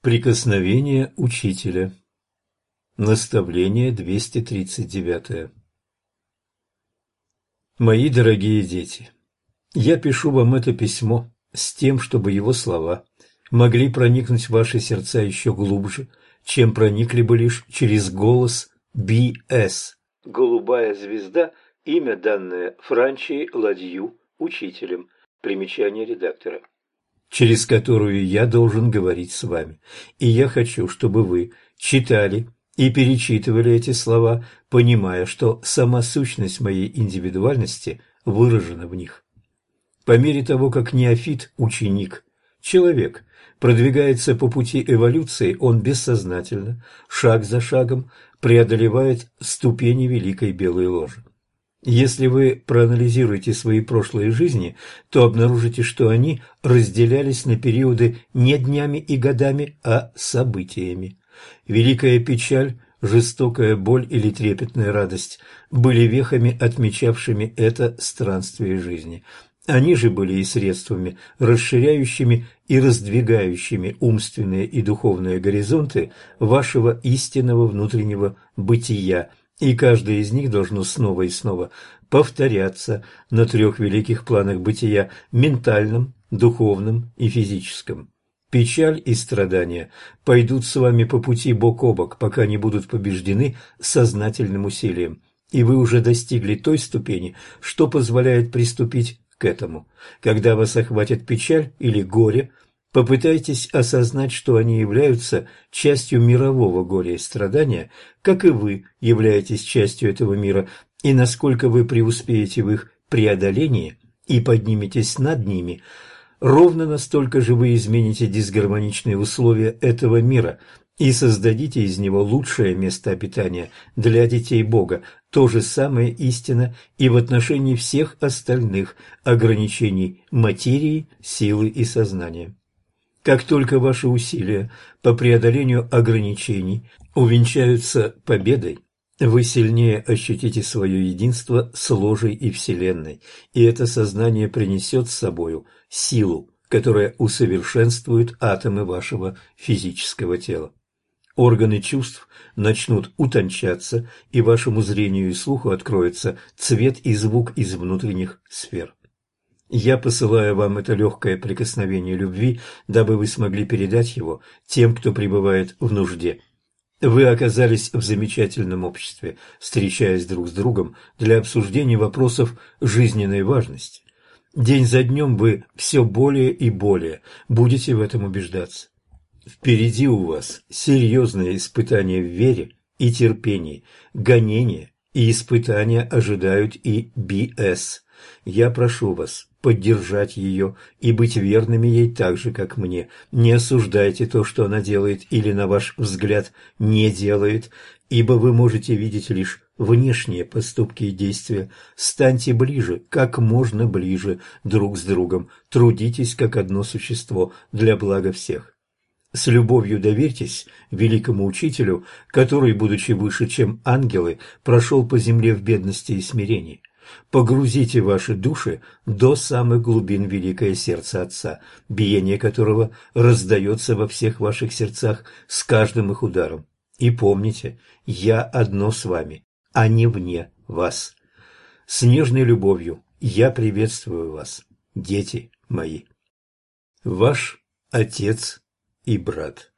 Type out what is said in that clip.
Прикосновение учителя. Наставление 239. Мои дорогие дети, я пишу вам это письмо с тем, чтобы его слова могли проникнуть в ваши сердца еще глубже, чем проникли бы лишь через голос B.S. Голубая звезда, имя, данное Франчи Ладью, учителем. Примечание редактора. Через которую я должен говорить с вами. И я хочу, чтобы вы читали и перечитывали эти слова, понимая, что сама сущность моей индивидуальности выражена в них. По мере того, как неофит, ученик, человек продвигается по пути эволюции, он бессознательно, шаг за шагом, преодолевает ступени Великой Белой Ложи. Если вы проанализируете свои прошлые жизни, то обнаружите, что они разделялись на периоды не днями и годами, а событиями. Великая печаль, жестокая боль или трепетная радость были вехами, отмечавшими это странствие жизни. Они же были и средствами, расширяющими и раздвигающими умственные и духовные горизонты вашего истинного внутреннего бытия, и каждое из них должно снова и снова повторяться на трех великих планах бытия – ментальном, духовном и физическом. Печаль и страдания пойдут с вами по пути бок о бок, пока не будут побеждены сознательным усилием, и вы уже достигли той ступени, что позволяет приступить к этому. Когда вас охватит печаль или горе, попытайтесь осознать, что они являются частью мирового горя и страдания, как и вы являетесь частью этого мира, и насколько вы преуспеете в их преодолении и подниметесь над ними, ровно настолько же вы измените дисгармоничные условия этого мира и создадите из него лучшее место обитания для детей Бога. То же самое истина и в отношении всех остальных ограничений материи, силы и сознания. Как только ваши усилия по преодолению ограничений увенчаются победой, вы сильнее ощутите свое единство с ложей и Вселенной, и это сознание принесет с собою силу, которая усовершенствует атомы вашего физического тела. Органы чувств начнут утончаться, и вашему зрению и слуху откроется цвет и звук из внутренних сфер. Я посылаю вам это легкое прикосновение любви, дабы вы смогли передать его тем, кто пребывает в нужде. Вы оказались в замечательном обществе, встречаясь друг с другом для обсуждения вопросов жизненной важности. День за днем вы все более и более будете в этом убеждаться. Впереди у вас серьезные испытания в вере и терпении, гонения и испытания ожидают и B.S. Я прошу вас поддержать ее и быть верными ей так же, как мне. Не осуждайте то, что она делает или, на ваш взгляд, не делает, ибо вы можете видеть лишь внешние поступки и действия. Станьте ближе, как можно ближе друг с другом. Трудитесь как одно существо для блага всех. С любовью доверьтесь великому учителю, который, будучи выше, чем ангелы, прошел по земле в бедности и смирении. Погрузите ваши души до самых глубин великое сердце Отца, биение которого раздается во всех ваших сердцах с каждым их ударом. И помните, я одно с вами, а не вне вас. С нежной любовью я приветствую вас, дети мои. Ваш Отец и брат.